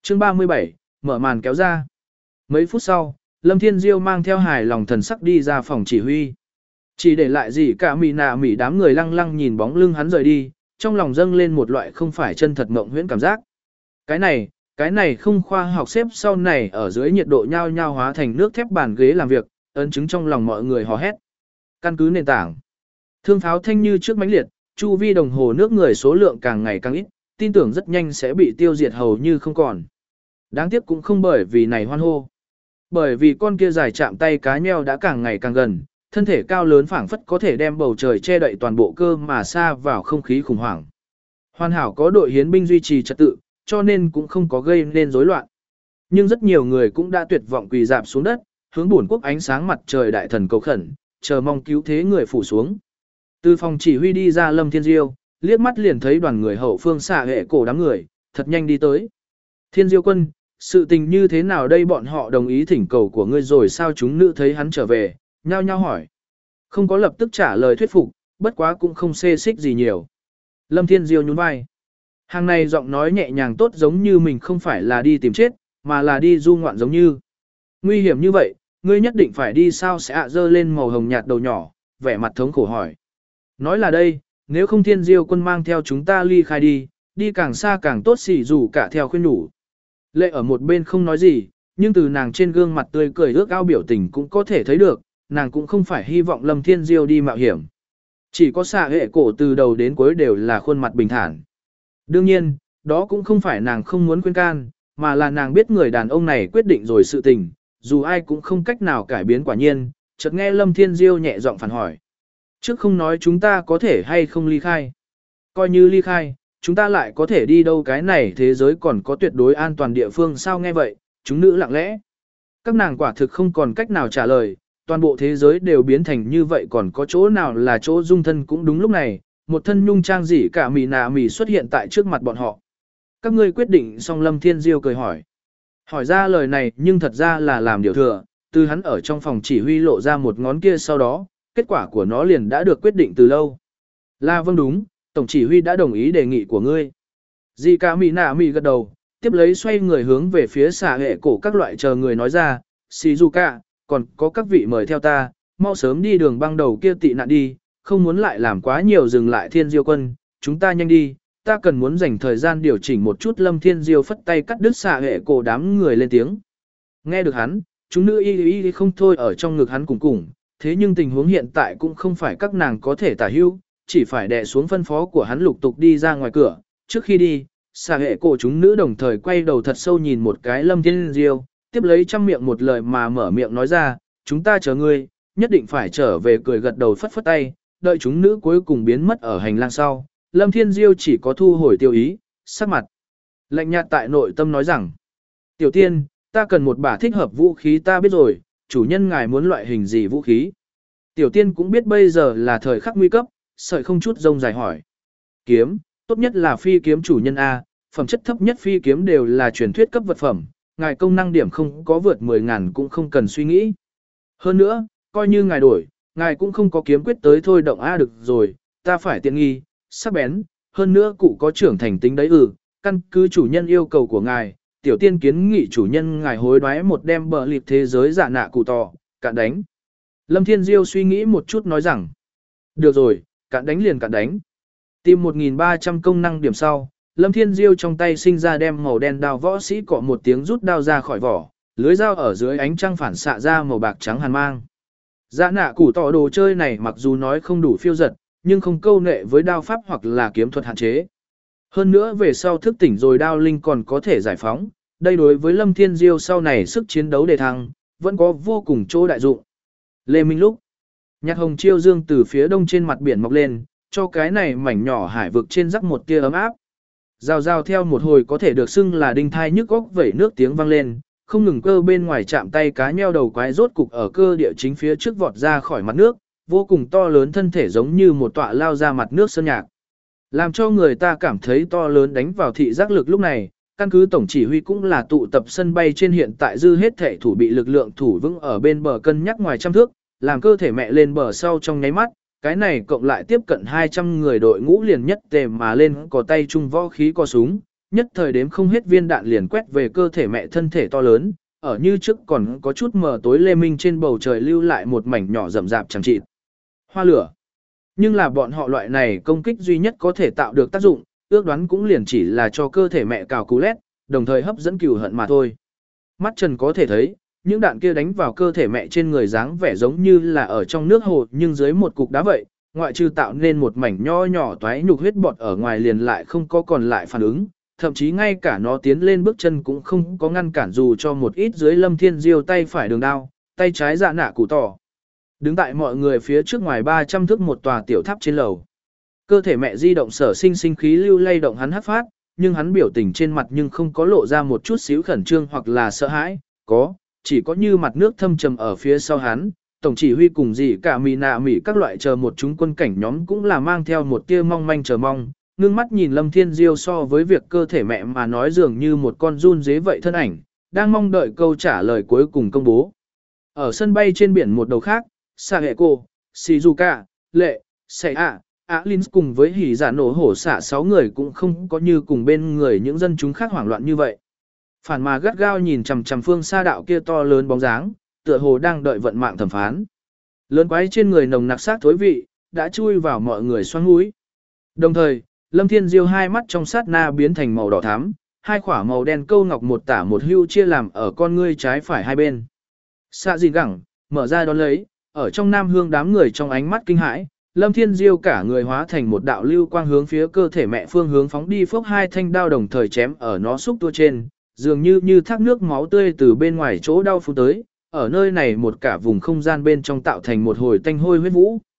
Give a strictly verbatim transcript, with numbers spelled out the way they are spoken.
Chương ba mươi bảy, mở màn kéo ra. Mấy phút sau, Lâm Thiên Diêu mang theo hài lòng thần sắc đi ra phòng chỉ huy. Chỉ để lại gì cả mì nạ mỉ đám người lăng lăng nhìn bóng lưng hắn rời đi, trong lòng dâng lên một loại không phải chân thật mộng huyễn cảm giác. Cái này, cái này không khoa học xếp sau này ở dưới nhiệt độ nhao nhao hóa thành nước thép bàn ghế làm việc, ấn chứng trong lòng mọi người hò hét. Căn cứ nền tảng. Thương pháo thanh như trước mãnh liệt, chu vi đồng hồ nước người số lượng càng ngày càng ít, tin tưởng rất nhanh sẽ bị tiêu diệt hầu như không còn. Đáng tiếc cũng không bởi vì này hoan hô. Bởi vì con kia dài chạm tay cá nheo đã càng ngày càng gần, thân thể cao lớn phảng phất có thể đem bầu trời che đậy toàn bộ cơ mà xa vào không khí khủng hoảng. Hoàn hảo có đội hiến binh duy trì trật tự, cho nên cũng không có gây nên rối loạn. Nhưng rất nhiều người cũng đã tuyệt vọng quỳ dạp xuống đất, hướng bổn quốc ánh sáng mặt trời đại thần cầu khẩn, chờ mong cứu thế người phủ xuống. Từ phòng chỉ huy đi ra Lâm Thiên Diêu, liếc mắt liền thấy đoàn người hậu phương xạ hệ cổ đám người, thật nhanh đi tới. Thiên Diêu quân, sự tình như thế nào đây, bọn họ đồng ý thỉnh cầu của ngươi rồi sao? Chúng nữ thấy hắn trở về, nhao nhao hỏi. Không có lập tức trả lời thuyết phục, bất quá cũng không xê xích gì nhiều. Lâm Thiên Diêu nhún vai. Hàng này giọng nói nhẹ nhàng tốt giống như mình không phải là đi tìm chết, mà là đi du ngoạn giống như. Nguy hiểm như vậy, ngươi nhất định phải đi sao? Sẽ ạ dơ lên màu hồng nhạt đầu nhỏ, vẻ mặt thống khổ hỏi. Nói là đây, nếu không Thiên Diêu quân mang theo chúng ta ly khai đi, đi càng xa càng tốt, xỉ dù cả theo khuyên nhủ. Lệ ở một bên không nói gì, nhưng từ nàng trên gương mặt tươi cười ước ao biểu tình cũng có thể thấy được, nàng cũng không phải hy vọng Lâm Thiên Diêu đi mạo hiểm. Chỉ có xạ hệ cổ từ đầu đến cuối đều là khuôn mặt bình thản. Đương nhiên, đó cũng không phải nàng không muốn khuyên can, mà là nàng biết người đàn ông này quyết định rồi sự tình, dù ai cũng không cách nào cải biến quả nhiên, chợt nghe Lâm Thiên Diêu nhẹ giọng phản hỏi. Trước không nói chúng ta có thể hay không ly khai. Coi như ly khai, chúng ta lại có thể đi đâu, cái này thế giới còn có tuyệt đối an toàn địa phương sao? Nghe vậy, chúng nữ lặng lẽ. Các nàng quả thực không còn cách nào trả lời, toàn bộ thế giới đều biến thành như vậy còn có chỗ nào là chỗ dung thân. Cũng đúng lúc này, một thân nhung trang dị cả mì nà mì xuất hiện tại trước mặt bọn họ. Các ngươi quyết định xong? Lâm Thiên Diêu cười hỏi. Hỏi ra lời này nhưng thật ra là làm điều thừa, từ hắn ở trong phòng chỉ huy lộ ra một ngón kia sau đó, kết quả của nó liền đã được quyết định từ lâu. Là vâng đúng, tổng chỉ huy đã đồng ý đề nghị của ngươi. Dị cả mì nà mì gật đầu, tiếp lấy xoay người hướng về phía xạ hệ cổ các loại chờ người nói ra, Shizuka, còn có các vị mời theo ta, mau sớm đi đường băng đầu kia tị nạn đi, không muốn lại làm quá nhiều. Dừng lại Thiên Diêu quân, chúng ta nhanh đi, ta cần muốn dành thời gian điều chỉnh một chút. Lâm Thiên Diêu phất tay cắt đứt xạ hệ cổ đám người lên tiếng. Nghe được hắn, chúng nữ y y không thôi ở trong ngực hắn cùng cùng, thế nhưng tình huống hiện tại cũng không phải các nàng có thể tả hữu, chỉ phải đè xuống phân phó của hắn lục tục đi ra ngoài cửa. Trước khi đi, xạ hệ cổ chúng nữ đồng thời quay đầu thật sâu nhìn một cái Lâm Thiên Diêu, tiếp lấy trăm miệng một lời mà mở miệng nói ra, chúng ta chờ ngươi, nhất định phải trở về. Cười gật đầu phất phất tay, đợi chúng nữ cuối cùng biến mất ở hành lang sau, Lâm Thiên Diêu chỉ có thu hồi tiêu ý, sắc mặt lạnh nhạt tại nội tâm nói rằng, tiểu tiên, ta cần một bả thích hợp vũ khí. Ta biết rồi, chủ nhân ngài muốn loại hình gì vũ khí? Tiểu tiên cũng biết bây giờ là thời khắc nguy cấp, sợi không chút rông dài hỏi. Kiếm, tốt nhất là phi kiếm chủ nhân A, phẩm chất thấp nhất phi kiếm đều là truyền thuyết cấp vật phẩm, ngài công năng điểm không có vượt mười ngàn cũng không cần suy nghĩ. Hơn nữa, coi như ngài đổi, ngài cũng không có kiếm quyết tới thôi động. A được rồi, ta phải tiện nghi, sắc bén, hơn nữa cụ có trưởng thành tính đấy. Ừ, căn cứ chủ nhân yêu cầu của ngài, tiểu tiên kiến nghị chủ nhân ngài hối đoái một đem bờ lịp thế giới giả nạ cụ tỏ, cạn đánh. Lâm Thiên Diêu suy nghĩ một chút nói rằng, được rồi, cạn đánh liền cạn đánh. Tìm một nghìn ba trăm công năng điểm sau, Lâm Thiên Diêu trong tay sinh ra đem màu đen đao võ sĩ cọ một tiếng rút đao ra khỏi vỏ, lưới dao ở dưới ánh trăng phản xạ ra màu bạc trắng hàn mang. Dạ nạ củ tỏ đồ chơi này mặc dù nói không đủ phiêu giật, nhưng không câu nệ với đao pháp hoặc là kiếm thuật hạn chế. Hơn nữa về sau thức tỉnh rồi đao linh còn có thể giải phóng, đây đối với Lâm Thiên Diêu sau này sức chiến đấu đề thăng, vẫn có vô cùng chỗ đại dụng. Lê Minh lúc, nhạt hồng chiêu dương từ phía đông trên mặt biển mọc lên, cho cái này mảnh nhỏ hải vực trên rắc một tia ấm áp. Rào rào theo một hồi có thể được xưng là đinh thai nhức góc vẩy nước tiếng vang lên, không ngừng cơ bên ngoài chạm tay cá nheo đầu quái rốt cục ở cơ địa chính phía trước vọt ra khỏi mặt nước, vô cùng to lớn thân thể giống như một tọa lao ra mặt nước sơn nhạc. Làm cho người ta cảm thấy to lớn đánh vào thị giác lực. Lúc này, căn cứ tổng chỉ huy cũng là tụ tập sân bay trên hiện tại dư hết thể thủ bị lực lượng thủ vững ở bên bờ cân nhắc ngoài trăm thước, làm cơ thể mẹ lên bờ sau trong nháy mắt, cái này cộng lại tiếp cận hai trăm người đội ngũ liền nhất tề mà lên có tay chung võ khí có súng, nhất thời đếm không hết viên đạn liền quét về cơ thể mẹ thân thể to lớn, ở như trước còn có chút mờ tối lê minh trên bầu trời lưu lại một mảnh nhỏ rậm rạp chẳng chịt. Hoa lửa. Nhưng là bọn họ loại này công kích duy nhất có thể tạo được tác dụng, ước đoán cũng liền chỉ là cho cơ thể mẹ cào cú lét, đồng thời hấp dẫn cừu hận mà thôi. Mắt Trần có thể thấy, những đạn kia đánh vào cơ thể mẹ trên người dáng vẻ giống như là ở trong nước hồ nhưng dưới một cục đá vậy, ngoại trừ tạo nên một mảnh nho nhỏ toái nhục huyết bọt ở ngoài liền lại không có còn lại phản ứng, thậm chí ngay cả nó tiến lên bước chân cũng không có ngăn cản dù cho một ít dưới Lâm Thiên Diêu tay phải đường đao, tay trái dạ nạ củ tỏ. Đứng tại mọi người phía trước ngoài ba trăm thước một tòa tiểu tháp trên lầu. Cơ thể mẹ di động sở sinh sinh khí lưu lay động hắn hắc phát, nhưng hắn biểu tình trên mặt nhưng không có lộ ra một chút xíu khẩn trương hoặc là sợ hãi, có, chỉ có như mặt nước thâm trầm ở phía sau hắn. Tổng chỉ huy cùng gì cả mì nạ mỉ các loại chờ một chúng quân cảnh nhóm cũng là mang theo một tia mong manh chờ mong, ngưng mắt nhìn Lâm Thiên Diêu so với việc cơ thể mẹ mà nói dường như một con run dế vậy thân ảnh, đang mong đợi câu trả lời cuối cùng công bố. Ở sân bay trên biển một đầu khác, Saheko, Shizuka, Lệ, Seiya, Alin cùng với hỉ giả nổ hổ xả sáu người cũng không có như cùng bên người những dân chúng khác hoảng loạn như vậy. Phản mà gắt gao nhìn chằm chằm phương xa đạo kia to lớn bóng dáng, tựa hồ đang đợi vận mạng thẩm phán. Lớn quái trên người nồng nặc sát thối vị, đã chui vào mọi người xoang mũi. Đồng thời, Lâm Thiên Diêu hai mắt trong sát na biến thành màu đỏ thắm, hai khỏa màu đen câu ngọc một tả một hưu chia làm ở con ngươi trái phải hai bên. Xạ gì gẳng, mở ra đón lấy, ở trong Nam Hương đám người trong ánh mắt kinh hãi, Lâm Thiên Diêu cả người hóa thành một đạo lưu quang hướng phía cơ thể mẹ phương hướng phóng đi, phốc hai thanh đao đồng thời chém ở nó xúc tua trên, dường như như thác nước máu tươi từ bên ngoài chỗ đau phun tới, ở nơi này một cả vùng không gian bên trong tạo thành một hồi tanh hôi huyết vũ.